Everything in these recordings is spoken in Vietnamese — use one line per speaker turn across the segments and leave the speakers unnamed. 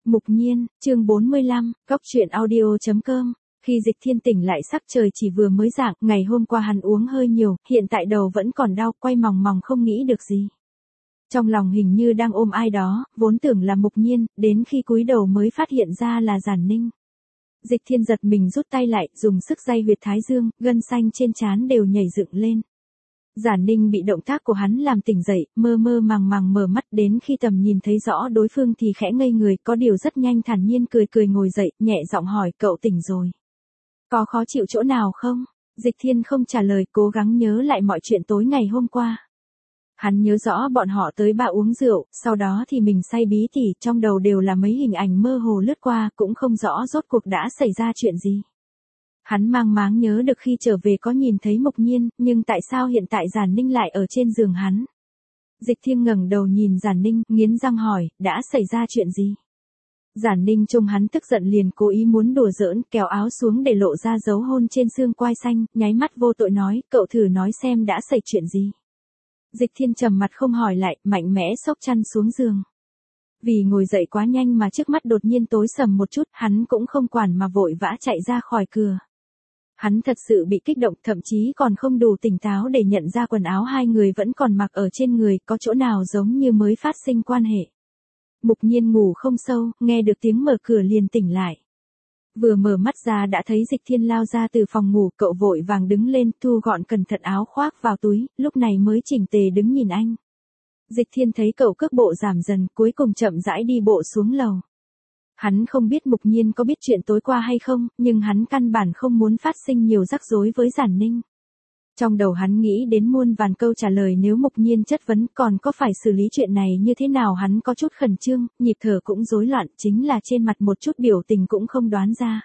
Mục Nhiên, chương 45, Góc truyện audio.com. Khi Dịch Thiên tỉnh lại sắc trời chỉ vừa mới rạng, ngày hôm qua hắn uống hơi nhiều, hiện tại đầu vẫn còn đau, quay mòng mòng không nghĩ được gì. Trong lòng hình như đang ôm ai đó, vốn tưởng là Mục Nhiên, đến khi cúi đầu mới phát hiện ra là Giản Ninh. Dịch Thiên giật mình rút tay lại, dùng sức day huyệt thái dương, gân xanh trên trán đều nhảy dựng lên. Giản Ninh bị động tác của hắn làm tỉnh dậy, mơ mơ màng màng mở mắt, đến khi tầm nhìn thấy rõ đối phương thì khẽ ngây người, có điều rất nhanh thản nhiên cười cười ngồi dậy, nhẹ giọng hỏi, cậu tỉnh rồi. Có khó chịu chỗ nào không? Dịch Thiên không trả lời, cố gắng nhớ lại mọi chuyện tối ngày hôm qua. Hắn nhớ rõ bọn họ tới baa uống rượu, sau đó thì mình say bí tỉ, trong đầu đều là mấy hình ảnh mơ hồ lướt qua, cũng không rõ rốt cuộc đã xảy ra chuyện gì. Hắn mang máng nhớ được khi trở về có nhìn thấy Mục Nhiên, nhưng tại sao hiện tại Giản Ninh lại ở trên giường hắn? Dịch Thiên ngẩng đầu nhìn Giản Ninh, nghiến răng hỏi, đã xảy ra chuyện gì? Giản Ninh trông hắn tức giận liền cố ý muốn đùa giỡn, kéo áo xuống để lộ ra dấu hôn trên xương quai xanh, nháy mắt vô tội nói, cậu thử nói xem đã xảy chuyện gì. Dịch Thiên trầm mặt không hỏi lại, mạnh mẽ xốc chăn xuống giường. Vì ngồi dậy quá nhanh mà trước mắt đột nhiên tối sầm một chút, hắn cũng không quản mà vội vã chạy ra khỏi cửa. Hắn thật sự bị kích động, thậm chí còn không đủ tỉnh táo để nhận ra quần áo hai người vẫn còn mặc ở trên người, có chỗ nào giống như mới phát sinh quan hệ. Mục Nhiên ngủ không sâu, nghe được tiếng mở cửa liền tỉnh lại. Vừa mở mắt ra đã thấy Dịch Thiên lao ra từ phòng ngủ, cậu vội vàng đứng lên, thu gọn cẩn thận áo khoác vào túi, lúc này mới chỉnh tề đứng nhìn anh. Dịch Thiên thấy cậu cước bộ giảm dần, cuối cùng chậm rãi đi bộ xuống lầu. Hắn không biết Mục Nhiên có biết chuyện tối qua hay không, nhưng hắn căn bản không muốn phát sinh nhiều rắc rối với Giản Ninh. Trong đầu hắn nghĩ đến muôn vàn câu trả lời nếu Mục Nhiên chất vấn còn có phải xử lý chuyện này như thế nào, hắn có chút khẩn trương, nhịp thở cũng rối loạn, chính là trên mặt một chút biểu tình cũng không đoán ra.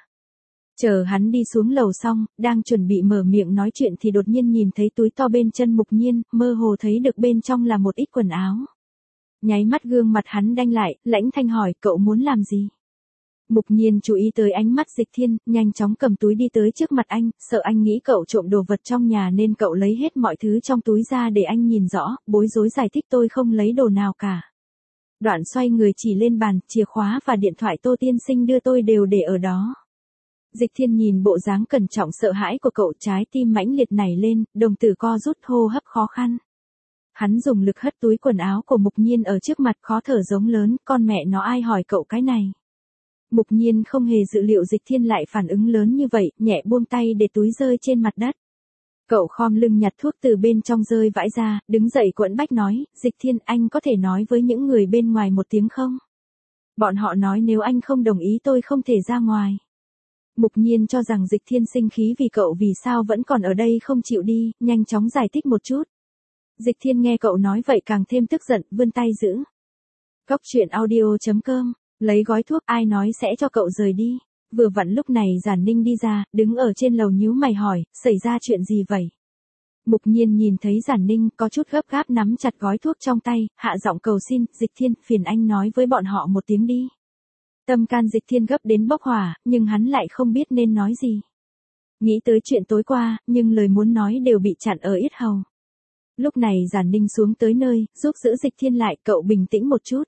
Chờ hắn đi xuống lầu xong, đang chuẩn bị mở miệng nói chuyện thì đột nhiên nhìn thấy túi to bên chân Mục Nhiên, mơ hồ thấy được bên trong là một ít quần áo. Nháy mắt gương mặt hắn đanh lại, lãnh thanh hỏi, cậu muốn làm gì? Mục Nhiên chú ý tới ánh mắt Dịch Thiên, nhanh chóng cầm túi đi tới trước mặt anh, sợ anh nghĩ cậu trộm đồ vật trong nhà nên cậu lấy hết mọi thứ trong túi ra để anh nhìn rõ, bối rối giải thích tôi không lấy đồ nào cả. Đoạn xoay người chỉ lên bàn, chìa khóa và điện thoại Tô tiên sinh đưa tôi đều để ở đó. Dịch Thiên nhìn bộ dáng cẩn trọng sợ hãi của cậu, trái tim mãnh liệt nảy lên, đồng tử co rút, hô hấp khó khăn. Hắn dùng lực hất túi quần áo của Mục Nhiên ở trước mặt, khó thở giống lớn, con mẹ nó ai hỏi cậu cái này. Mục Nhiên không hề dự liệu Dịch Thiên lại phản ứng lớn như vậy, nhẹ buông tay để túi rơi trên mặt đất. Cậu khom lưng nhặt thuốc từ bên trong rơi vãi ra, đứng dậy quẫn bách nói, Dịch Thiên, anh có thể nói với những người bên ngoài một tiếng không? Bọn họ nói nếu anh không đồng ý tôi không thể ra ngoài. Mục Nhiên cho rằng Dịch Thiên sinh khí vì cậu vì sao vẫn còn ở đây không chịu đi, nhanh chóng giải thích một chút. Dịch Thiên nghe cậu nói vậy càng thêm tức giận, vươn tay giữ. Góc truyện audio.com. Lấy gói thuốc, ai nói sẽ cho cậu rời đi. Vừa vặn lúc này Giản Ninh đi ra, đứng ở trên lầu nhíu mày hỏi, xảy ra chuyện gì vậy? Mục Nhiên nhìn thấy Giản Ninh có chút gấp gáp nắm chặt gói thuốc trong tay, hạ giọng cầu xin, Dịch Thiên, phiền anh nói với bọn họ một tiếng đi. Tâm can Dịch Thiên gấp đến bốc hỏa, nhưng hắn lại không biết nên nói gì. Nghĩ tới chuyện tối qua, nhưng lời muốn nói đều bị chặn ở yết hầu. Lúc này Giản Ninh xuống tới nơi, giúp giữ Dịch Thiên lại, cậu bình tĩnh một chút.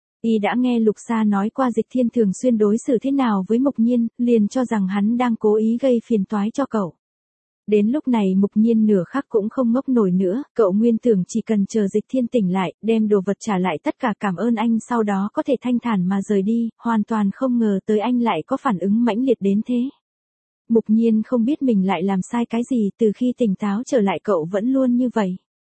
Y đã nghe Lục Sa nói qua Dịch Thiên thường xuyên đối xử thế nào với Mục Nhiên, liền cho rằng hắn đang cố ý gây phiền toái cho cậu. Đến lúc này Mục Nhiên nửa khắc cũng không ngốc nổi nữa, cậu nguyên tưởng chỉ cần chờ Dịch Thiên tỉnh lại, đem đồ vật trả lại tất cả cảm ơn anh sau đó có thể thanh thản mà rời đi, hoàn toàn không ngờ tới anh lại có phản ứng mãnh liệt đến thế. Mục Nhiên không biết mình lại làm sai cái gì, từ khi tỉnh táo trở lại cậu vẫn luôn như vậy.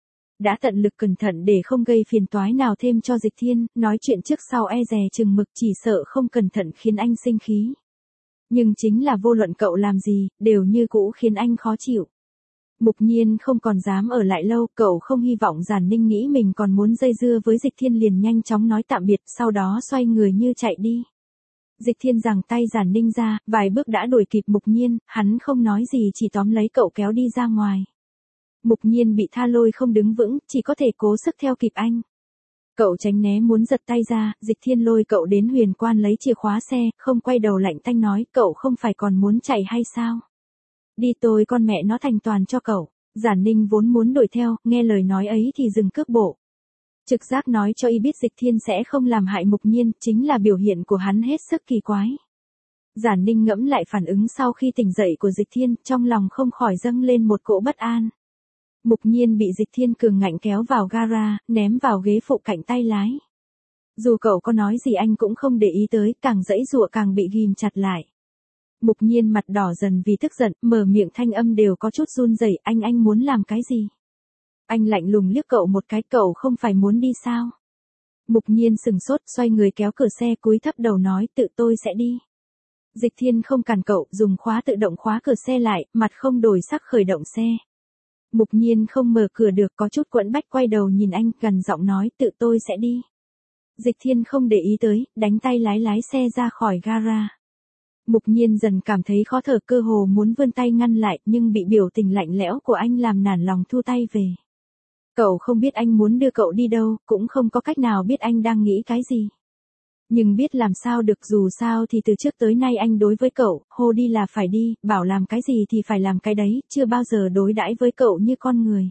Đã tận lực cẩn thận để không gây phiền toái nào thêm cho Dịch Thiên, nói chuyện trước sau e dè chừng mực, chỉ sợ không cẩn thận khiến anh sinh khí. Nhưng chính là vô luận cậu làm gì, đều như cũ khiến anh khó chịu. Mục Nhiên không còn dám ở lại lâu, cậu không hy vọng Giản Ninh nghĩ mình còn muốn dây dưa với Dịch Thiên liền nhanh chóng nói tạm biệt, sau đó xoay người như chạy đi. Dịch Thiên giằng tay Giản Ninh ra, vài bước đã đuổi kịp Mục Nhiên, hắn không nói gì chỉ tóm lấy cậu kéo đi ra ngoài. Mục Nhiên bị tha lôi không đứng vững, chỉ có thể cố sức theo kịp anh. Cậu tránh né muốn giật tay ra, Dịch Thiên lôi cậu đến Huyền Quan lấy chìa khóa xe, không quay đầu lạnh tanh nói, cậu không phải còn muốn chạy hay sao? Đi tôi con mẹ nó thành toàn cho cậu. Giản Ninh vốn muốn đuổi theo, nghe lời nói ấy thì dừng cước bộ. Trực giác nói cho y biết Dịch Thiên sẽ không làm hại Mục Nhiên, chính là biểu hiện của hắn hết sức kỳ quái. Giản Ninh ngẫm lại phản ứng sau khi tỉnh dậy của Dịch Thiên, trong lòng không khỏi dâng lên một cỗ bất an. Mục Nhiên bị Dịch Thiên cường ngạnh kéo vào gara, ném vào ghế phụ cạnh tay lái. Dù cậu có nói gì anh cũng không để ý tới, càng giãy giụa càng bị ghim chặt lại. Mục Nhiên mặt đỏ dần vì tức giận, mở miệng thanh âm đều có chút run rẩy, anh muốn làm cái gì? Anh lạnh lùng liếc cậu một cái, cậu không phải muốn đi sao? Mục Nhiên sừng sốt, xoay người kéo cửa xe, cúi thấp đầu nói, tự tôi sẽ đi. Dịch Thiên không cản cậu, dùng khóa tự động khóa cửa xe lại, mặt không đổi sắc khởi động xe. Mục Nhiên không mở cửa được, có chút quẫn bách quay đầu nhìn anh, gần giọng nói, tự tôi sẽ đi. Dịch Thiên không để ý tới, đánh tay lái xe ra khỏi gara. Mục Nhiên dần cảm thấy khó thở, cơ hồ muốn vươn tay ngăn lại, nhưng bị biểu tình lạnh lẽo của anh làm nản lòng thu tay về. Cậu không biết anh muốn đưa cậu đi đâu, cũng không có cách nào biết anh đang nghĩ cái gì. Nhưng biết làm sao được, dù sao thì từ trước tới nay anh đối với cậu, hô đi là phải đi, bảo làm cái gì thì phải làm cái đấy, chưa bao giờ đối đãi với cậu như con người.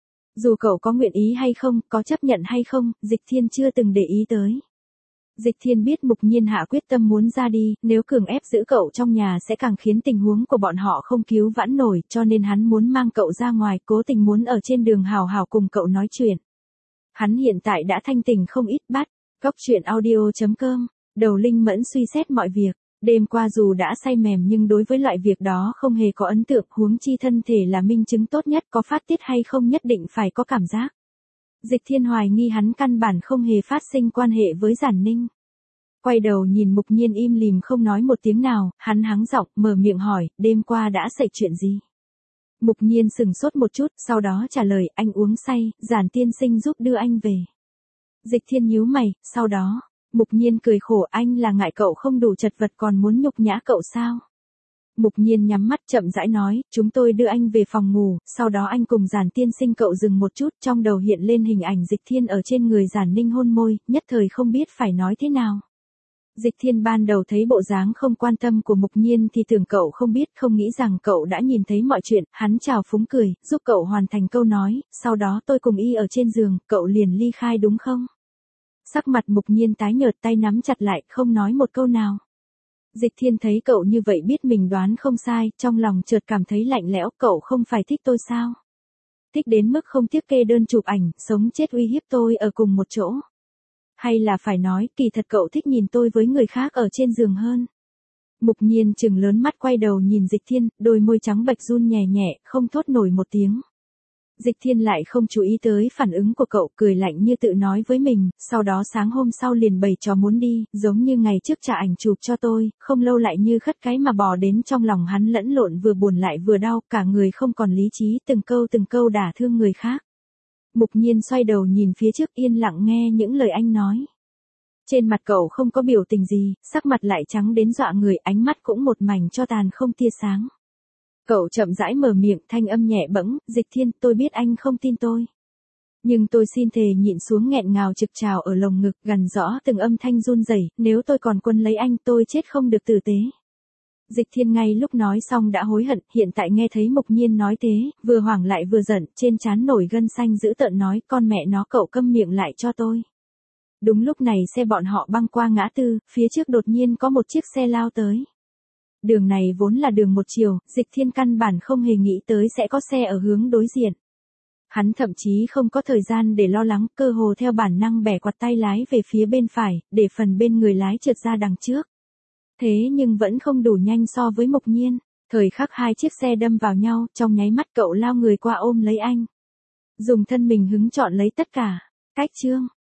Dù cậu có nguyện ý hay không, có chấp nhận hay không, Dịch Thiên chưa từng để ý tới. Dịch Thiên biết Mục Nhiên hạ quyết tâm muốn ra đi, nếu cường ép giữ cậu trong nhà sẽ càng khiến tình huống của bọn họ không cứu vãn nổi, cho nên hắn muốn mang cậu ra ngoài, cố tình muốn ở trên đường hào hào cùng cậu nói chuyện. Hắn hiện tại đã thanh tỉnh không ít. Bắt, góc chuyện audio.com, Đầu Linh Mẫn suy xét mọi việc. Đêm qua dù đã say mềm nhưng đối với loại việc đó không hề có ấn tượng, huống chi thân thể là minh chứng tốt nhất, có phát tiết hay không nhất định phải có cảm giác. Dịch Thiên hoài nghi hắn căn bản không hề phát sinh quan hệ với Giản Ninh. Quay đầu nhìn Mục Nhiên im lìm không nói một tiếng nào, hắn hắng giọng, mở miệng hỏi, đêm qua đã xảy chuyện gì? Mục Nhiên sừng sốt một chút, sau đó trả lời, anh uống say, Giản tiên sinh giúp đưa anh về. Dịch Thiên nhíu mày, sau đó, Mục Nhiên cười khổ, anh là ngại cậu không đủ chật vật còn muốn nhục nhã cậu sao? Mục Nhiên nhắm mắt chậm rãi nói, chúng tôi đưa anh về phòng ngủ, sau đó anh cùng Giản tiên sinh. Cậu dừng một chút, trong đầu hiện lên hình ảnh Dịch Thiên ở trên người Giản Ninh hôn môi, nhất thời không biết phải nói thế nào. Dịch Thiên ban đầu thấy bộ dáng không quan tâm của Mục Nhiên thì tưởng cậu không biết, không nghĩ rằng cậu đã nhìn thấy mọi chuyện, hắn chào phúng cười, giúp cậu hoàn thành câu nói, sau đó tôi cùng y ở trên giường, cậu liền ly khai đúng không? Sắc mặt Mục Nhiên tái nhợt, tay nắm chặt lại, không nói một câu nào. Dịch Thiên thấy cậu như vậy biết mình đoán không sai, trong lòng chợt cảm thấy lạnh lẽo, cậu không phải thích tôi sao? Thích đến mức không tiếc kê đơn chụp ảnh, sống chết uy hiếp tôi ở cùng một chỗ. Hay là phải nói, kỳ thật cậu thích nhìn tôi với người khác ở trên giường hơn. Mục Nhiên trừng lớn mắt quay đầu nhìn Dịch Thiên, đôi môi trắng bệch run nhẹ nhẹ, không thốt nổi một tiếng. Dịch Thiên lại không chú ý tới phản ứng của cậu, cười lạnh như tự nói với mình, sau đó sáng hôm sau liền bày trò muốn đi, giống như ngày trước trả ảnh chụp cho tôi, không lâu lại như khất cái mà bò đến trong lòng hắn lẫn lộn vừa buồn lại vừa đau, cả người không còn lý trí, từng câu đả thương người khác. Mục Nhiên xoay đầu nhìn phía trước yên lặng nghe những lời anh nói. Trên mặt cậu không có biểu tình gì, sắc mặt lại trắng đến dọa người, ánh mắt cũng một mảnh cho tàn không tia sáng. Cậu chậm rãi mở miệng, thanh âm nhẹ bẫng, Dịch Thiên, tôi biết anh không tin tôi. Nhưng tôi xin thề nhịn xuống nghẹn ngào trực trào ở lồng ngực, gằn rõ từng âm thanh run rẩy, nếu tôi còn quân lấy anh tôi chết không được tử tế. Dịch Thiên ngay lúc nói xong đã hối hận, hiện tại nghe thấy Mục Nhiên nói thế, vừa hoảng lại vừa giận, trên trán nổi gân xanh dữ tợn nói, con mẹ nó cậu câm miệng lại cho tôi. Đúng lúc này xe bọn họ băng qua ngã tư, phía trước đột nhiên có một chiếc xe lao tới. Đường này vốn là đường một chiều, Dịch Thiên căn bản không hề nghĩ tới sẽ có xe ở hướng đối diện. Hắn thậm chí không có thời gian để lo lắng, cơ hồ theo bản năng bẻ quạt tay lái về phía bên phải, để phần bên người lái trượt ra đằng trước. Thế nhưng vẫn không đủ nhanh so với Mục Nhiên, thời khắc hai chiếc xe đâm vào nhau, trong nháy mắt cậu lao người qua ôm lấy anh. Dùng thân mình hứng trọn lấy tất cả. Cách chương